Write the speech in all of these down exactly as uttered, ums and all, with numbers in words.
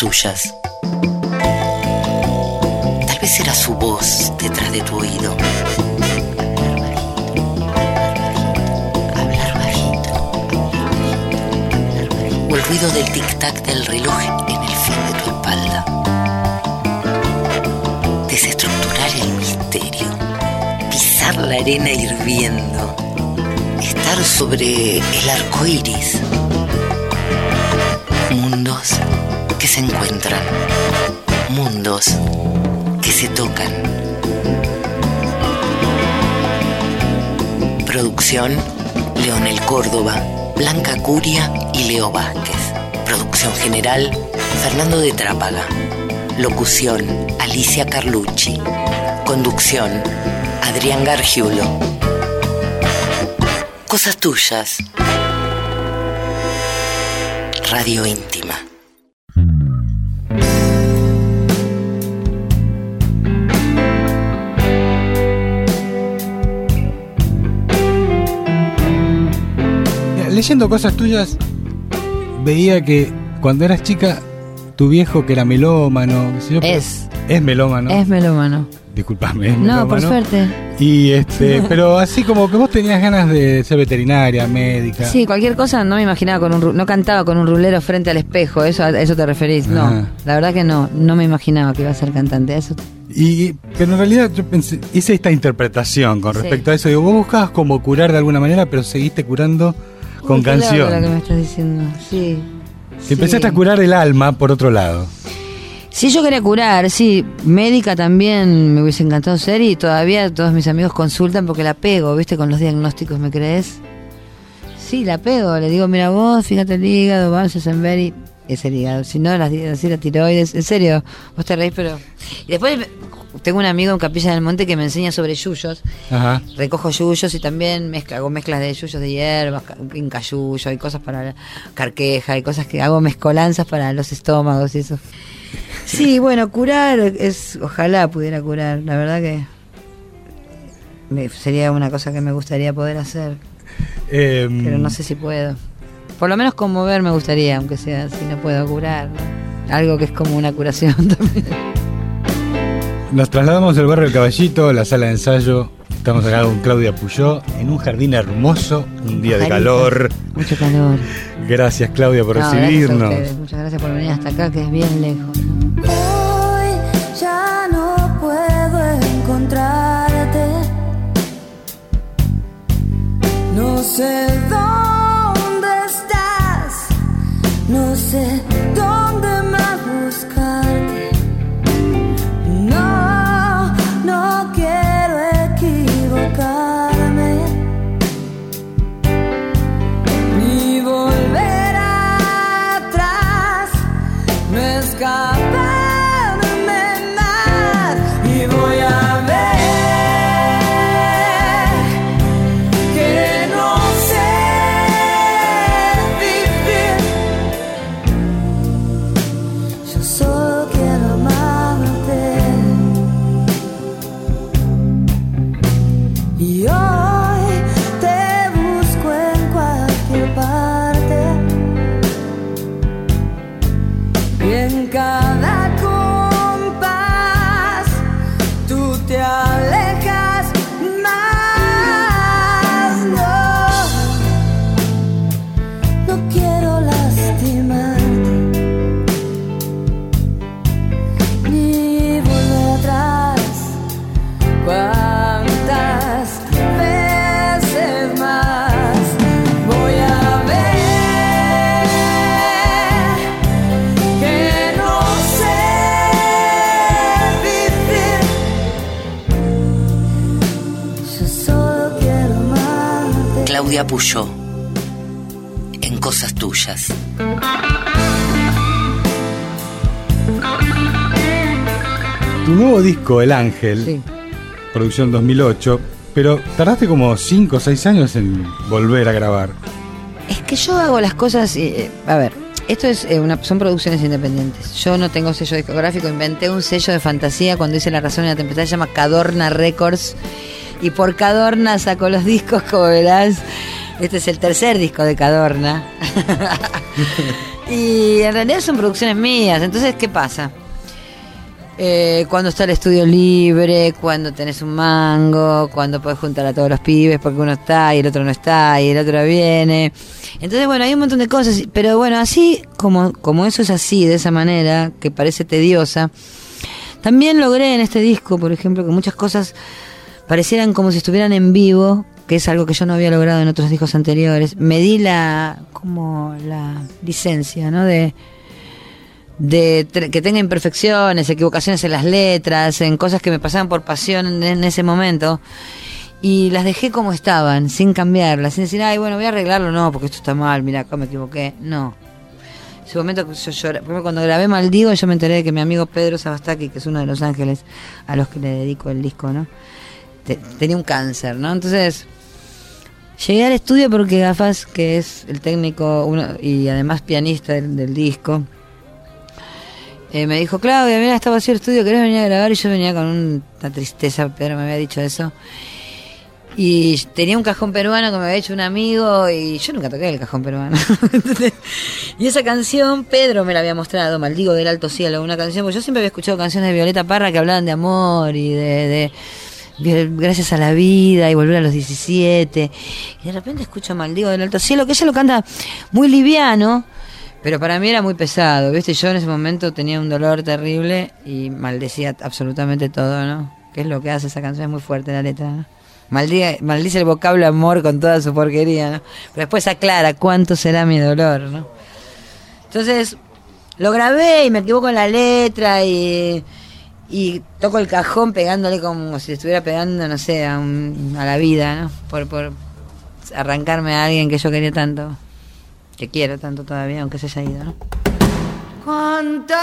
tuyas. Tal vez era su voz detrás de tu oído. Hablar bajito, hablar bajito. O el ruido del tic-tac del reloj en el fin de tu espalda. Desestructurar el misterio. Pisar la arena hirviendo. Estar sobre el arco iris. Mundos que se encuentran. Mundos que se tocan. Producción: Leonel Córdoba, Blanca Curia y Leo Vázquez. Producción general: Fernando de Trápaga. Locución: Alicia Carlucci. Conducción: Adrián Gargiulo. Cosas tuyas. Radio íntima. Leyendo Cosas tuyas, veía que cuando eras chica, tu viejo, que era melómano, qué sé yo, es es melómano. Es melómano. Disculpame, es no, melómano. por suerte. Y este, pero así como que vos tenías ganas de ser veterinaria, médica. Sí, cualquier cosa no me imaginaba con un, no cantaba con un rulero frente al espejo, eso, a eso te referís. No, Ajá. La verdad que no, no me imaginaba que iba a ser cantante. Eso. Y, pero en realidad yo pensé, hice esta interpretación con respecto sí. a eso. Digo, vos buscabas como curar de alguna manera, pero seguiste curando con Uy, qué canción. loco lo que me estás diciendo, sí. Que empezaste sí. a curar el alma por otro lado. Sí, yo quería curar, sí, médica también me hubiese encantado ser y todavía todos mis amigos consultan porque la pego, ¿viste? Con los diagnósticos, ¿me crees? Sí, la pego, le digo, mira vos, fíjate el hígado, vamos a Senberi, es el hígado, si no, las, las, las tiroides, en serio, vos te reís, pero... Y después tengo un amigo en Capilla del Monte que me enseña sobre yuyos, Ajá. recojo yuyos y también mezcla, hago mezclas de yuyos de hierbas, incayuyo, hay cosas para la carqueja, hay cosas que hago mezcolanzas para los estómagos y eso. Sí, bueno, curar es, ojalá pudiera curar, la verdad que me, sería una cosa que me gustaría poder hacer, eh, pero no sé si puedo. Por lo menos conmover me gustaría, aunque sea si no puedo curar, ¿no? Algo que es como una curación también. Nos trasladamos al barrio del Caballito, la sala de ensayo. Estamos acá con Claudia Puyó en un jardín hermoso, un día de calor. Mucho calor. Gracias, Claudia, por no, recibirnos. Gracias a ustedes. Muchas gracias por venir hasta acá, que es bien lejos, ¿no? Hoy ya no puedo encontrarte. No sé dónde estás. No sé dónde más buscarte. No, no quiero equivocarme ni volver atrás, no escaparme más. Y voy a ver que no sé vivir. Yo solo quiero amarte. Y hoy te busco en cualquier parte y en cada compás tú te alejas más. No, no quiero lastimarte ni volver atrás. ¿Cuántas veces más voy a ver que no sé vivir? Yo solo quiero amarte. Claudia Puyó en Cosas tuyas. Tu nuevo disco, El Ángel, Sí. producción dos mil ocho, pero tardaste como cinco o seis años en volver a grabar. Es que yo hago las cosas, eh, a ver, esto es eh, una, son producciones independientes. Yo no tengo sello discográfico, inventé un sello de fantasía cuando hice La Razón y la Tempestad, se llama Cadorna Records, y por Cadorna saco los discos, como verás. Este es el tercer disco de Cadorna. Y en realidad son producciones mías. Entonces, ¿qué pasa? Eh, cuando está el estudio libre, cuando tenés un mango, cuando podés juntar a todos los pibes porque uno está y el otro no está y el otro viene. Entonces, bueno, hay un montón de cosas. Pero bueno, así como, como eso es así, de esa manera, que parece tediosa, también logré en este disco, por ejemplo, que muchas cosas parecieran como si estuvieran en vivo, que es algo que yo no había logrado en otros discos anteriores. Me di la como la licencia, ¿no? De, de que tenga imperfecciones, equivocaciones en las letras, en cosas que me pasaban por pasión en, en ese momento, y las dejé como estaban, sin cambiarlas, sin decir, ay, bueno, voy a arreglarlo, no, porque esto está mal, mira, acá me equivoqué. No. Ese momento que yo lloré, cuando grabé Maldigo, yo me enteré de que mi amigo Pedro Sabastaki, que es uno de Los Ángeles a los que le dedico el disco, ¿no? Te, tenía un cáncer, ¿no? Entonces llegué al estudio porque Gafas, que es el técnico uno, y además pianista del, del disco, eh, me dijo, Claudia, mira, está vacío el estudio, ¿querés venir a grabar? Y yo venía con una tristeza, Pedro me había dicho eso. Y tenía un cajón peruano que me había hecho un amigo y yo nunca toqué el cajón peruano. Entonces, y esa canción Pedro me la había mostrado, Maldigo del Alto Cielo, una canción, porque yo siempre había escuchado canciones de Violeta Parra que hablaban de amor y de... de gracias a la vida y volver a los diecisiete, y de repente escucho Maldigo del Alto Cielo, que ella lo canta muy liviano, pero para mí era muy pesado, ¿viste? Yo en ese momento tenía un dolor terrible y maldecía absolutamente todo, ¿no? Que es lo que hace esa canción, es muy fuerte la letra, ¿no? Maldiga, maldice el vocablo amor con toda su porquería, ¿no? Pero después aclara cuánto será mi dolor, ¿no? Entonces lo grabé y me equivoco en la letra y... y toco el cajón pegándole como si estuviera pegando, no sé, a, un, a la vida, ¿no? Por, por arrancarme a alguien que yo quería tanto, que quiero tanto todavía, aunque se haya ido, ¿no? ¿Cuánto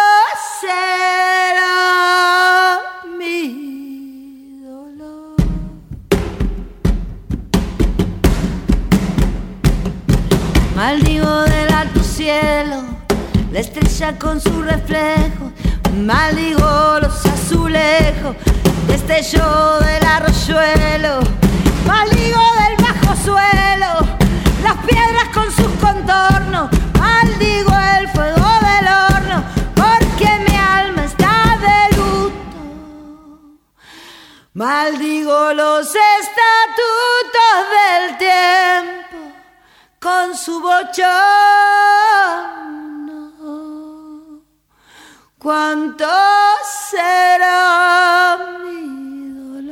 será mi dolor? Maldigo del alto cielo, la estrella con su reflejo. Maldigo los azulejos, destello del arroyuelo. Maldigo del bajo suelo, las piedras con sus contornos. Maldigo el fuego del horno, porque mi alma está de luto. Maldigo los estatutos del tiempo con su bochorno. ¿Cuánto será mi dolor?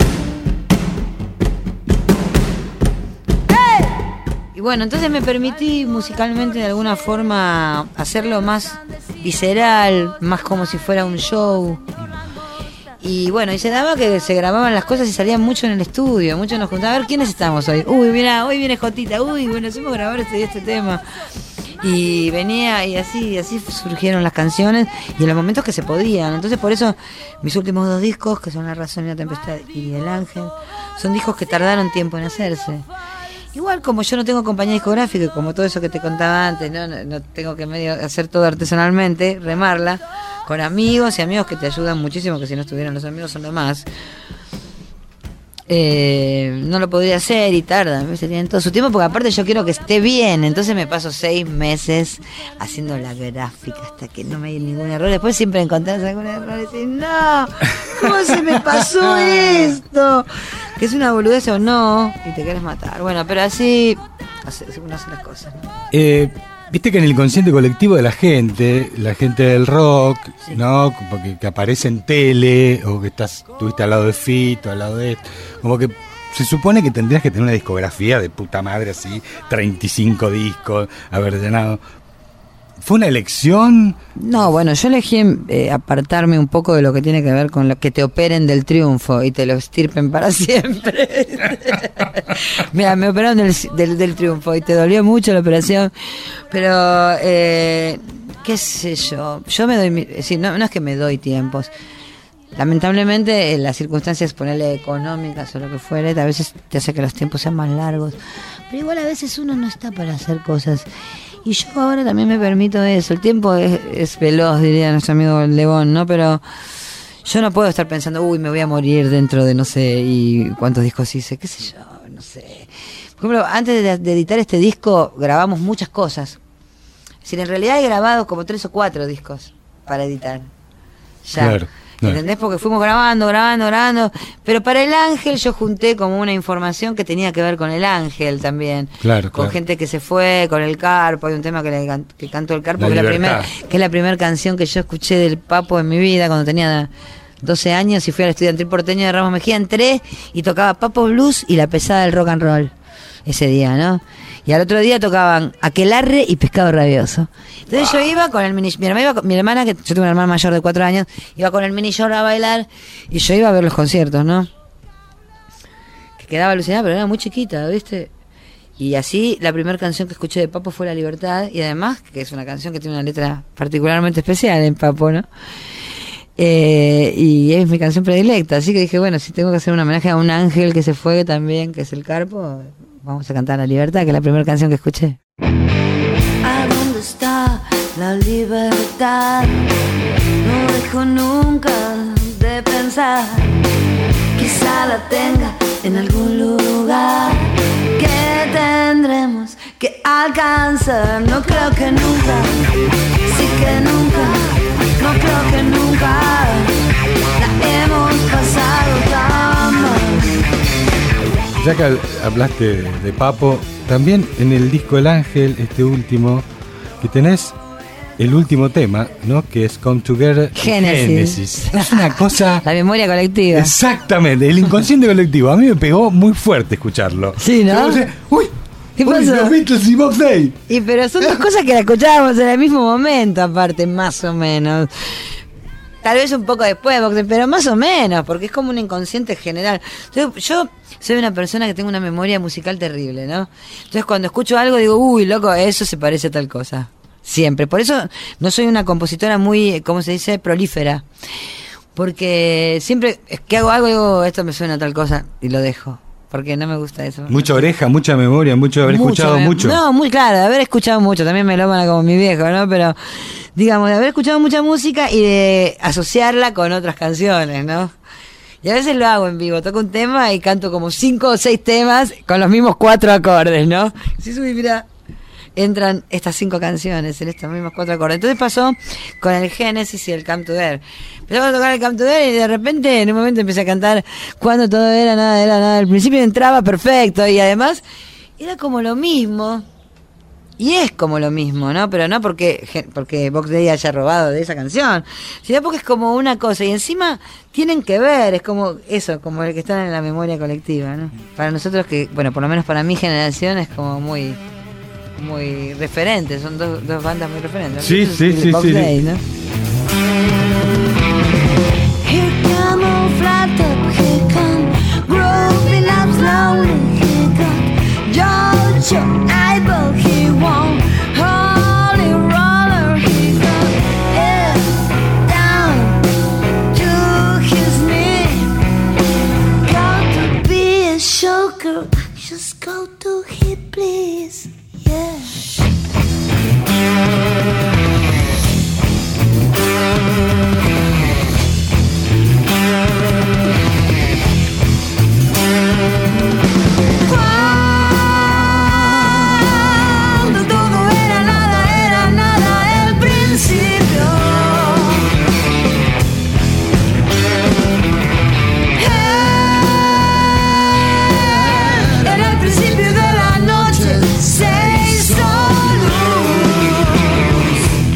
¡Hey! Y bueno, entonces me permití musicalmente de alguna forma hacerlo más visceral, más como si fuera un show. Y bueno, y se daba que se grababan las cosas y salían mucho en el estudio, mucho nos juntaban, a ver quiénes estamos hoy. Uy, mira, hoy viene Jotita, uy, bueno, hacemos grabar este, este tema. Y venía y así, y así surgieron las canciones y en los momentos que se podían. Entonces por eso mis últimos dos discos, que son La Razón y la Tempestad y El Ángel, son discos que tardaron tiempo en hacerse. Igual como yo no tengo compañía discográfica y como todo eso que te contaba antes, no, no, no tengo que medio hacer todo artesanalmente, remarla con amigos y amigos que te ayudan muchísimo, que si no estuvieran los amigos son lo más. Eh, no lo podría hacer y tarda, me tienen todo su tiempo porque aparte yo quiero que esté bien, entonces me paso seis meses haciendo la gráfica hasta que no me hay ningún error. Después siempre encontrás algún error y decís, no, ¿cómo se me pasó esto? Que es una boludez o no, y te querés matar. Bueno, pero así hace, uno hace las cosas, ¿no? Eh, Viste que en el inconsciente colectivo de la gente, la gente del rock, sí, ¿no? Porque que aparece en tele, o que estás, estuviste al lado de Fito, al lado de esto, como que se supone que tendrías que tener una discografía de puta madre así, treinta y cinco discos, haber llenado. ¿Fue una elección? No, bueno, yo elegí eh, apartarme un poco de lo que tiene que ver con lo que te operen del triunfo y te lo estirpen para siempre. Mira, me operaron del, del, del triunfo y te dolió mucho la operación, pero eh, qué sé yo, yo me doy, es decir, no, no es que me doy tiempos. Lamentablemente las circunstancias, ponerle económicas o lo que fuere, a veces te hace que los tiempos sean más largos, pero igual a veces uno no está para hacer cosas. Y yo ahora también me permito eso. El tiempo es, es veloz, diría nuestro amigo Lebón, ¿no? Pero yo no puedo estar pensando, uy, me voy a morir dentro de no sé, y cuántos discos hice, qué sé yo, no sé. Por ejemplo, antes de, de editar este disco grabamos muchas cosas. Es Si en realidad he grabado como tres o cuatro discos para editar. Ya. Claro. Claro. ¿Entendés? Porque fuimos grabando, grabando, grabando. Pero para El Ángel yo junté como una información que tenía que ver con El Ángel también. Claro, Con claro. gente que se fue, con el Carpo. Hay un tema que, le can- que cantó el Carpo, La que, es la libertad. primer, que es la primera canción que yo escuché del Papo en mi vida cuando tenía doce años y fui al estudiantil porteño de Ramos Mejía. Entré y tocaba Papo Blues y la pesada del rock and roll ese día, ¿no? Y al otro día tocaban Aquelarre y Pescado Rabioso. Entonces yo iba con el mini... Mi hermana, iba con- mi hermana, que yo tengo una hermana mayor de cuatro años, iba con el mini short a bailar y yo iba a ver los conciertos, ¿no? Que quedaba alucinada, pero era muy chiquita, ¿viste? Y así la primera canción que escuché de Papo fue La Libertad, y además, que es una canción que tiene una letra particularmente especial en Papo, ¿no? Eh, y es mi canción predilecta, así que dije, bueno, si tengo que hacer un homenaje a un ángel que se fue también, que es el Carpo, vamos a cantar La Libertad, que es la primera canción que escuché. ¿A dónde está la libertad? No dejo nunca de pensar. Quizá la tenga en algún lugar que tendremos que alcanzar. No creo que nunca, sí que nunca, no creo que nunca la hemos pasado tan mal. Ya que hablaste de, de Papo, también en el disco El Ángel, este último, que tenés el último tema, ¿no? Que es Come Together Génesis. Génesis. Es una cosa... La memoria colectiva. Exactamente, el inconsciente colectivo. A mí me pegó muy fuerte escucharlo. Sí, ¿no? Yo pensé, uy, ¿Qué uy, pasó? los Beatles y Bob Day. Y pero son dos cosas que la escuchábamos en el mismo momento, aparte, más o menos. Tal vez un poco después, porque- pero más o menos, porque es como un inconsciente general. Entonces, yo soy una persona que tengo una memoria musical terrible, ¿no? Entonces, cuando escucho algo, digo, uy, loco, eso se parece a tal cosa. Siempre. Por eso no soy una compositora muy, ¿cómo se dice?, prolífera. Porque siempre que hago algo, digo, esto me suena a tal cosa, y lo dejo. Porque no me gusta eso. Mucha oreja, mucha memoria, mucho haber Mucho, escuchado me- mucho. No, muy claro, de haber escuchado mucho, también me lo van como mi viejo, ¿no? Pero, digamos, de haber escuchado mucha música y de asociarla con otras canciones, ¿no? Y a veces lo hago en vivo, toco un tema y canto como cinco o seis temas con los mismos cuatro acordes, ¿no? Sí, subí, mira, entran estas cinco canciones en estos mismos cuatro acordes. Entonces pasó con el Génesis y el Come Together. Empezamos a tocar el Come Together y de repente en un momento empecé a cantar cuando todo era nada, era nada. Al principio entraba perfecto y además era como lo mismo. Y es como lo mismo, ¿no? Pero no porque porque Box Day haya robado de esa canción, sino porque es como una cosa. Y encima tienen que ver, es como eso, como el que está en la memoria colectiva, ¿no? Para nosotros que, bueno, por lo menos para mi generación es como muy muy referente, son dos, dos bandas muy referentes. Sí, Eso es sí, el sí, Box sí. Day, ¿no? Here come old flat up, here come groping up slowly, here come George Eyeball, he won't holy roller, he come head down to his knee. Got to be a shocker, just go to him, please, yeah. Cuando todo era nada, era nada el principio. Era el principio de la noche, se hizo luz.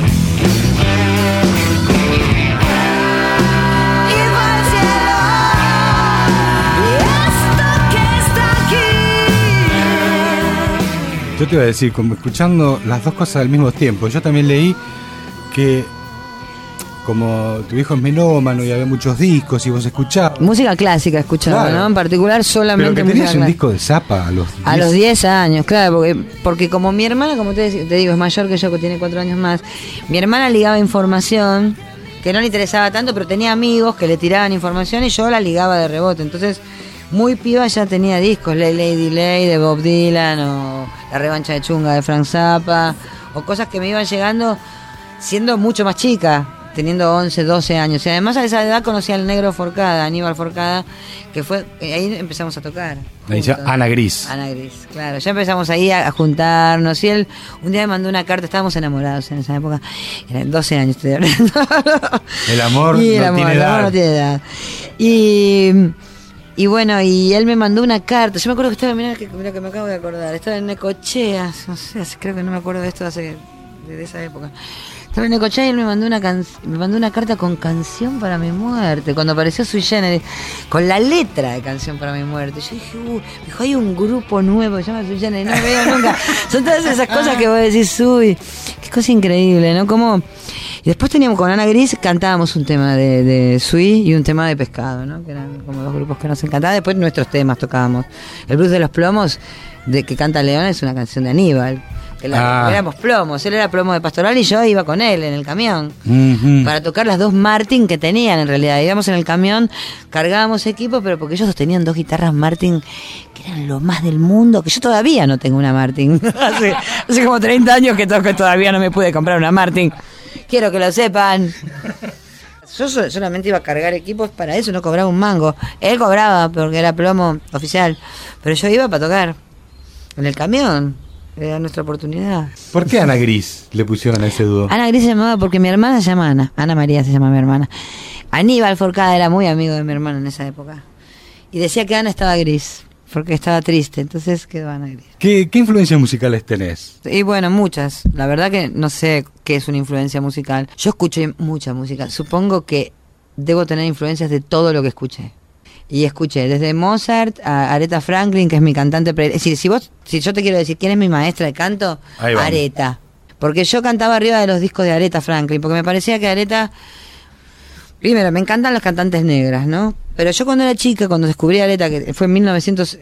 Y va al cielo. Y esto que está aquí. Yo te iba a decir, como escuchando las dos cosas al mismo tiempo, yo también leí que como tu hijo es melómano y había muchos discos y vos escuchabas, Música clásica escuchaba, Claro. ¿no? En particular pero solamente que música tenías un clásica. disco de Zappa a los A los diez. diez años, claro, porque, porque como mi hermana, como te, te digo, es mayor que yo, que tiene cuatro años más, mi hermana ligaba información que no le interesaba tanto, pero tenía amigos que le tiraban información y yo la ligaba de rebote. Entonces, muy piba ya tenía discos, Lady Lay de Bob Dylan, o La Revancha de Chunga de Frank Zappa, o cosas que me iban llegando siendo mucho más chica. teniendo once, doce años. Y además a esa edad conocí al negro Forcada, Aníbal Forcada, que fue, ahí empezamos a tocar. Me dice Ana Gris. Ana Gris, claro. Ya empezamos ahí a, a juntarnos. Y él un día me mandó una carta, estábamos enamorados en esa época. Eran doce años, estoy hablando. El amor, y el no, amor, tiene el amor edad. no tiene edad. Y, y bueno, y él me mandó una carta. Yo me acuerdo que estaba, mirá que, mirá que me acabo de acordar, estaba en Necochea, no sé, creo que no me acuerdo de esto hace, de esa época. Estaba en Necochea y él me mandó una can- me mandó una carta con Canción para mi muerte, cuando apareció Sui Generis, con la letra de Canción para mi muerte. Yo dije, uh, me dijo, hay un grupo nuevo que se llama Sui Generis, no me veo nunca. Son todas esas cosas que vos decís, uy, qué cosa increíble, ¿no? Como... Y después teníamos con Ana Gris, cantábamos un tema de, de Sui y un tema de Pescado, ¿no? Que eran como dos grupos que nos encantaban. Después nuestros temas tocábamos. El Blues de los Plomos, de que canta León, es una canción de Aníbal. Que la, Ah. éramos plomos, él era plomo de Pastoral y yo iba con él en el camión Ujú. para tocar las dos Martin que tenían en realidad. Íbamos en el camión, cargábamos equipo, pero porque ellos tenían dos guitarras Martin que eran lo más del mundo, que yo todavía no tengo una Martin. hace, hace como treinta años que toco y todavía no me pude comprar una Martin. Quiero que lo sepan. Yo so- solamente iba a cargar equipos para eso, no cobraba un mango. Él cobraba porque era plomo oficial, pero yo iba para tocar en el camión. Era nuestra oportunidad. ¿Por qué Ana Gris le pusieron a ese dúo? Ana Gris se llamaba porque mi hermana se llama Ana. Ana María se llama mi hermana. Aníbal Forcada era muy amigo de mi hermano en esa época. Y decía que Ana estaba gris, porque estaba triste. Entonces quedó Ana Gris. ¿Qué, qué influencias musicales tenés? Y bueno, muchas. La verdad que no sé qué es una influencia musical. Yo escuché mucha música. Supongo que debo tener influencias de todo lo que escuché. Y escuché desde Mozart a Aretha Franklin, que es mi cantante. Pre- es decir, si vos, si yo te quiero decir quién es mi maestra de canto, Ahí vamos. Aretha. Porque yo cantaba arriba de los discos de Aretha Franklin, porque me parecía que Aretha... Primero, me encantan las cantantes negras, ¿no? Pero yo cuando era chica, cuando descubrí a Aretha, que fue en mil novecientos...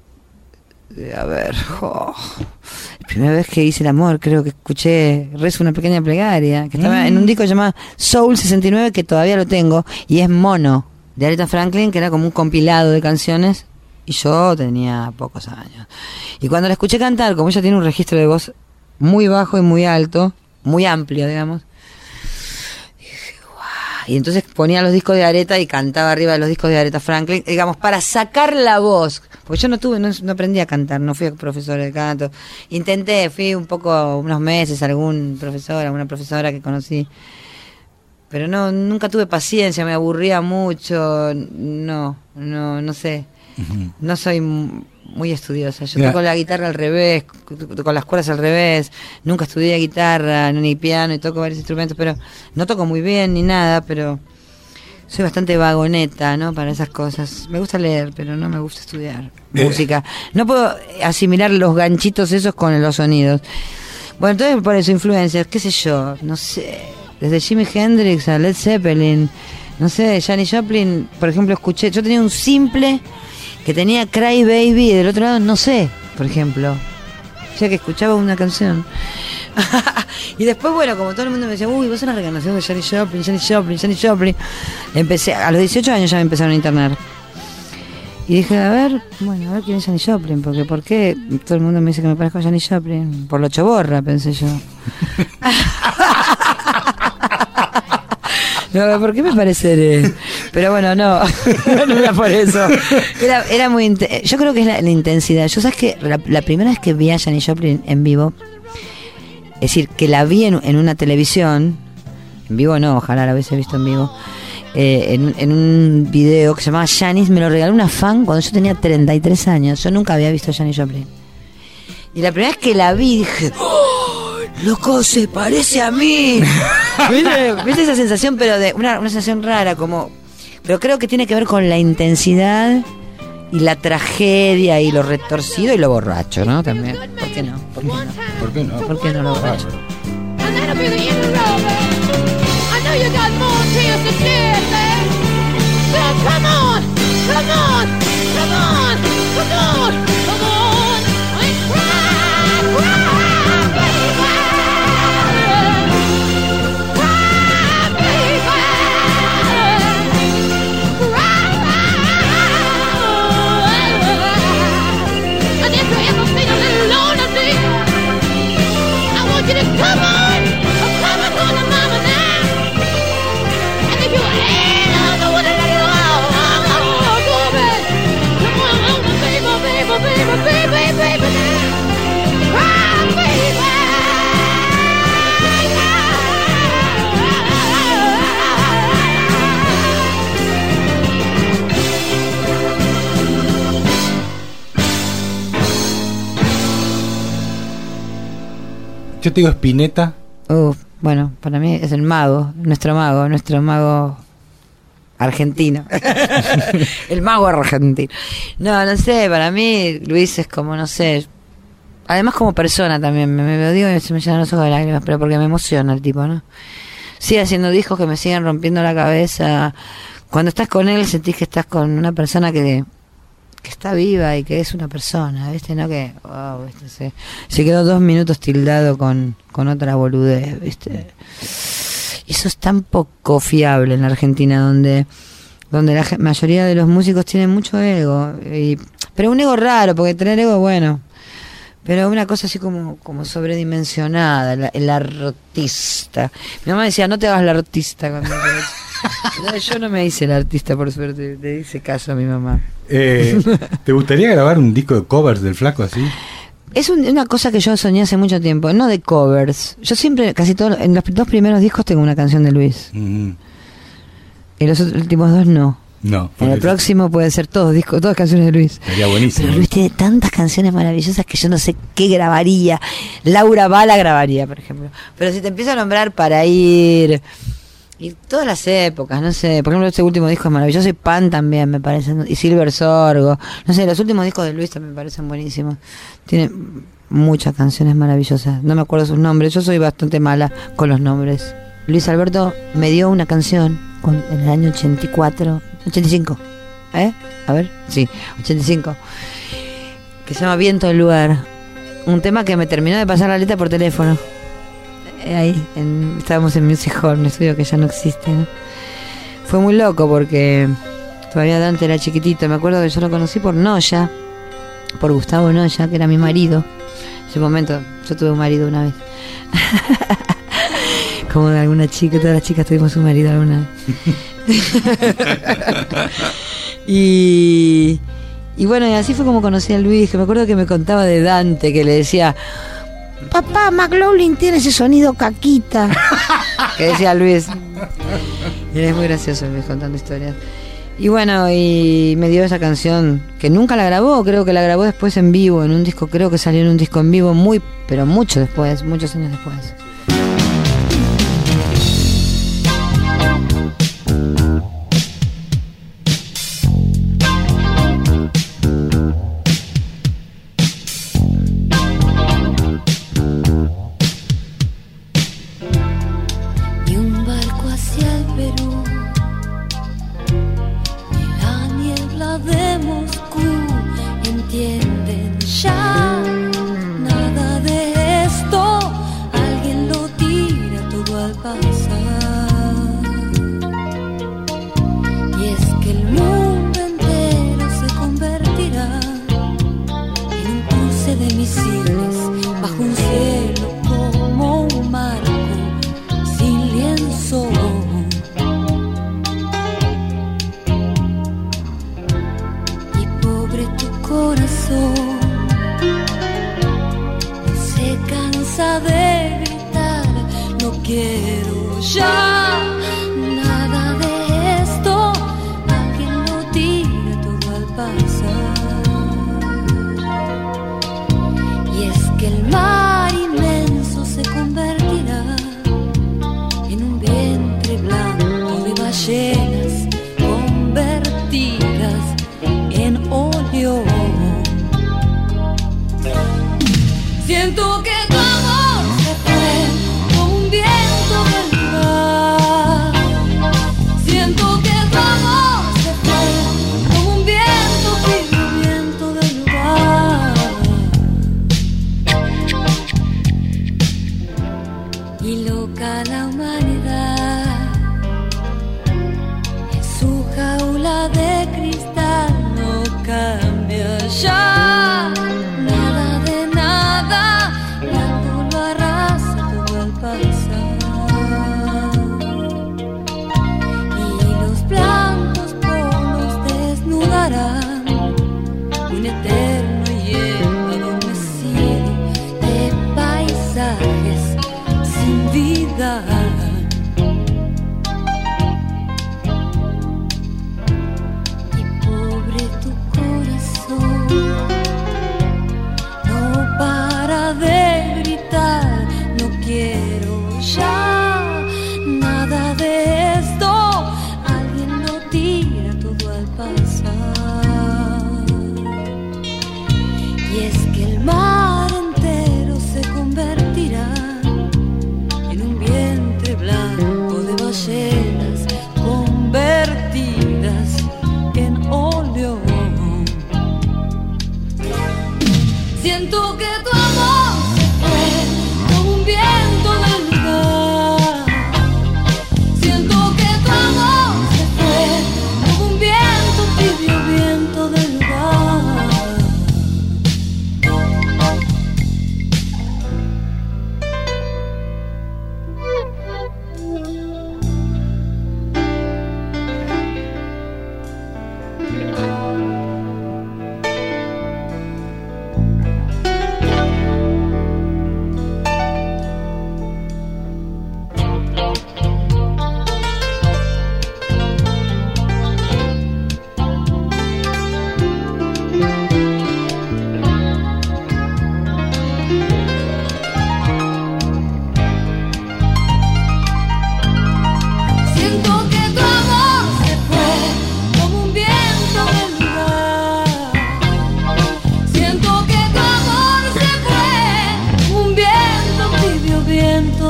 A ver... oh, la primera vez que hice el amor, creo que escuché Rezo una pequeña plegaria, que estaba Mm. en un disco llamado Soul sesenta y nueve, que todavía lo tengo, y es Mono, de Aretha Franklin, que era como un compilado de canciones, y yo tenía pocos años. Y cuando la escuché cantar, como ella tiene un registro de voz muy bajo y muy alto, muy amplio, digamos, dije, guau. Y entonces ponía los discos de Aretha y cantaba arriba de los discos de Aretha Franklin, digamos, para sacar la voz. Porque yo no tuve, no, no aprendí a cantar, no fui profesor de canto. Intenté, fui un poco, unos meses, a algún profesor, alguna profesora que conocí. Pero no, nunca tuve paciencia, me aburría mucho, no, no, no sé. No soy m- muy estudiosa. Yo Mira. toco la guitarra al revés, toco las cuerdas al revés. Nunca estudié guitarra ni piano y toco varios instrumentos, pero no toco muy bien ni nada, pero soy bastante vagoneta, ¿no? Para esas cosas. Me gusta leer, pero no me gusta estudiar Eh. música. No puedo asimilar los ganchitos esos con los sonidos. Bueno, entonces por eso influencias, qué sé yo, no sé, desde Jimi Hendrix a Led Zeppelin, no sé, Janis Joplin, por ejemplo, escuché, yo tenía un simple que tenía Cry Baby y del otro lado no sé, por ejemplo. O sea que escuchaba una canción. Y después, bueno, como todo el mundo me decía, uy, vos sos una reencarnación de Janis Joplin, Janis Joplin, Janis Joplin. Empecé, a los dieciocho años ya me empezaron a internar. Y dije, a ver, bueno, a ver quién es Janis Joplin, porque ¿por qué todo el mundo me dice que me parezco a Janis Joplin? Por lo choborra, pensé yo. No, ¿por qué me pareceré? Pero bueno, no, no era por eso. Era, era muy inte- yo creo que es la, la intensidad. Yo sabes que la, la primera vez que vi a Janis Joplin en vivo, es decir, que la vi en, en una televisión, en vivo no, ojalá la hubiese visto en vivo, eh, en, en un video que se llamaba Janis, me lo regaló una fan cuando yo tenía treinta y tres años. Yo nunca había visto a Janis Joplin. Y la primera vez que la vi dije, ¡oh, loco, se parece a mí! ¿Viste? ¿Viste esa sensación? Pero de una, una sensación rara, como... Pero creo que tiene que ver con la intensidad y la tragedia y lo retorcido y lo borracho, ¿no? También. ¿Por qué no? ¿Por qué no? ¿Por qué no? ¿Por qué no lo borracho? And that'll be the end of the road, man. I know you got more tears to shed, man. So come on, come on, come on, come on, come on, and cry, cry, baby. Cry, baby. Cry. And if you ever feel a little lonely, I want you to come on, come on, come on, mama now. yo te digo Spinetta. Uh, bueno, para mí es el mago, nuestro mago, nuestro mago argentino. El mago argentino. No, no sé, para mí Luis es como, no sé, además como persona también, me, me lo digo y se me llenan los ojos de lágrimas, pero porque me emociona el tipo, ¿no? Sigue haciendo discos que me siguen rompiendo la cabeza. Cuando estás con él sentís que estás con una persona que, que está viva y que es una persona, ¿viste? No que, wow, ¿viste? Se, se quedó dos minutos tildado con, con otra boludez, ¿viste? Eso es tan poco fiable en la Argentina, donde donde la mayoría de los músicos tienen mucho ego, y, pero un ego raro, porque tener ego, bueno, pero una cosa así como, como sobredimensionada, el, el artista. Mi mamá decía, no te hagas la artista cuando no, yo no me hice el artista, por suerte, le hice caso a mi mamá. Eh, ¿Te gustaría grabar un disco de covers del Flaco así? Es un, una cosa que yo soñé hace mucho tiempo, no de covers. Yo siempre, casi todos, en los dos primeros discos tengo una canción de Luis. Mm. En los últimos dos no. No. En el próximo pueden ser todos discos, todas canciones de Luis. Sería buenísimo. Pero Luis tiene tantas canciones maravillosas que yo no sé qué grabaría. Laura Bala grabaría, por ejemplo. Pero si te empiezo a nombrar Para Ir, y todas las épocas, no sé. Por ejemplo, este último disco es maravilloso, y Pan también me parece, y Silver Sorgo. No sé, los últimos discos de Luis también me parecen buenísimos. Tiene muchas canciones maravillosas. No me acuerdo sus nombres, yo soy bastante mala con los nombres. Luis Alberto me dio una canción con, en el año ochenta y cuatro, ochenta y cinco, ¿eh? A ver, sí, ochenta y cinco, que se llama Viento del Lugar. Un tema que me terminó de pasar la letra por teléfono. Eh, ahí, en, estábamos en Music Hall, un estudio que ya no existe, ¿no? Fue muy loco porque todavía Dante era chiquitito. Me acuerdo que yo lo conocí por Noya, por Gustavo Noya, que era mi marido. En ese momento, yo tuve un marido una vez. Como de alguna chica, todas las chicas tuvimos un marido alguna vez. y, y bueno, y así fue como conocí a Luis, que me acuerdo que me contaba de Dante, que le decía, papá, McLaughlin tiene ese sonido caquita. Que decía Luis. Y es muy gracioso Luis contando historias. Y bueno, y me dio esa canción, que nunca la grabó, creo que la grabó después en vivo, en un disco, creo que salió en un disco en vivo, muy, pero mucho después, muchos años después.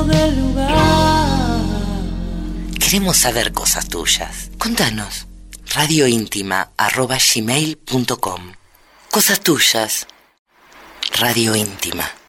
del lugar. Queremos saber cosas tuyas. Contanos. radioíntima arroba gmail punto com. Cosas tuyas. Radio Íntima.